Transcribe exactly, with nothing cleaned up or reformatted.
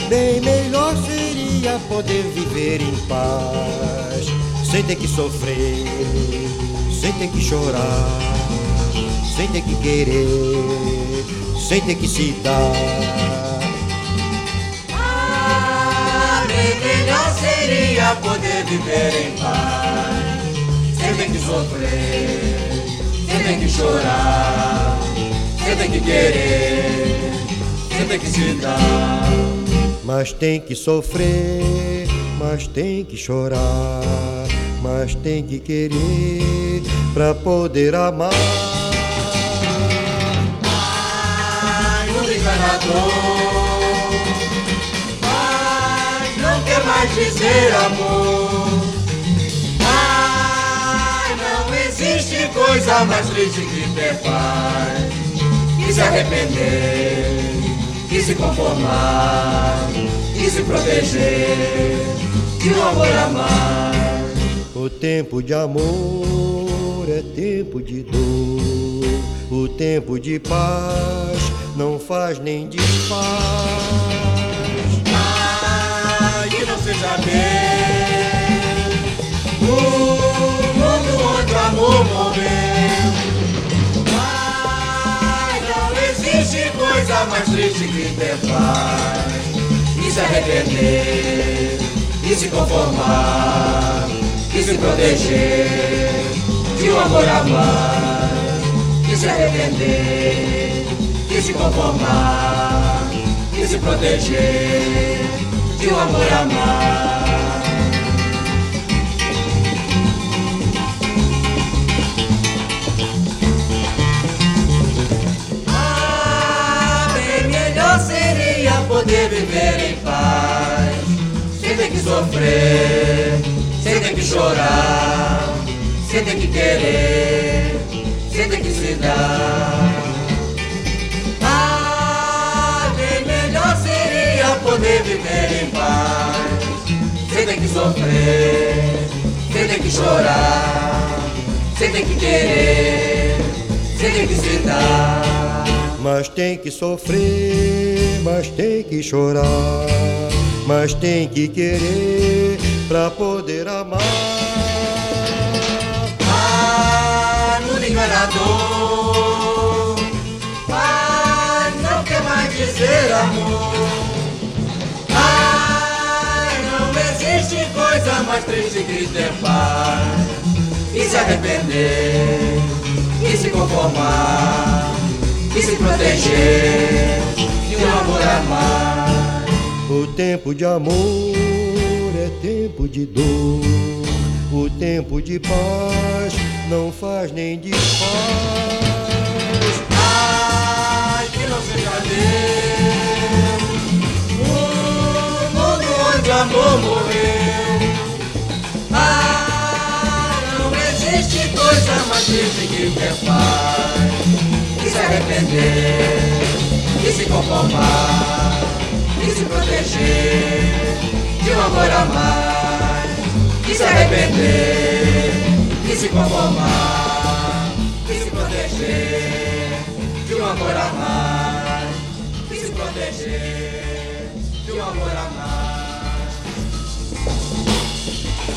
Bem melhor seria poder viver em paz, sem ter que sofrer, sem ter que chorar, sem ter que querer, sem ter que se dar. Ah, bem melhor seria poder viver em paz, sem ter que sofrer, sem ter que chorar, sem ter que querer, sem ter que se dar. Mas tem que sofrer, mas tem que chorar, mas tem que querer pra poder amar. Ai, mundo enganador, ai, não quer mais dizer amor. Ai, não existe coisa mais triste que ter paz, que se arrepender, que se conformar, que se proteger de um amor amar. O tempo de amor é tempo de dor, o tempo de paz não faz nem desfaz. Ai, que não seja bem o mundo onde o amor morreu. Existe coisa mais triste que ter paz, e se arrepender, e se conformar, e se proteger de um amor amar. E se arrepender, e se conformar, e se proteger de um amor amar. Seria poder viver em paz, sem ter que sofrer, sem ter que chorar, sem ter que querer, sem ter que se dar. Ah, bem melhor seria poder viver em paz, sem ter que sofrer, sem ter que chorar, sem ter que querer, sem ter que se dar. Mas tem que sofrer, mas tem que chorar, mas tem que querer pra poder amar. Ai, mundo enganador, ai, não quer mais dizer amor. Ai, não existe coisa mais triste que ter paz, e se arrepender, e se conformar, e se proteger de um amor amar. O tempo de amor é tempo de dor, o tempo de paz não faz nem desfaz. Ai, que não seja Deus o mundo onde o amor morreu. Ai, não existe coisa mais triste que ter paz, e se arrepender, e se conformar, e se proteger de um amor amar. E se arrepender, e se conformar, e se proteger de um amor amar. E se proteger de um amor amar.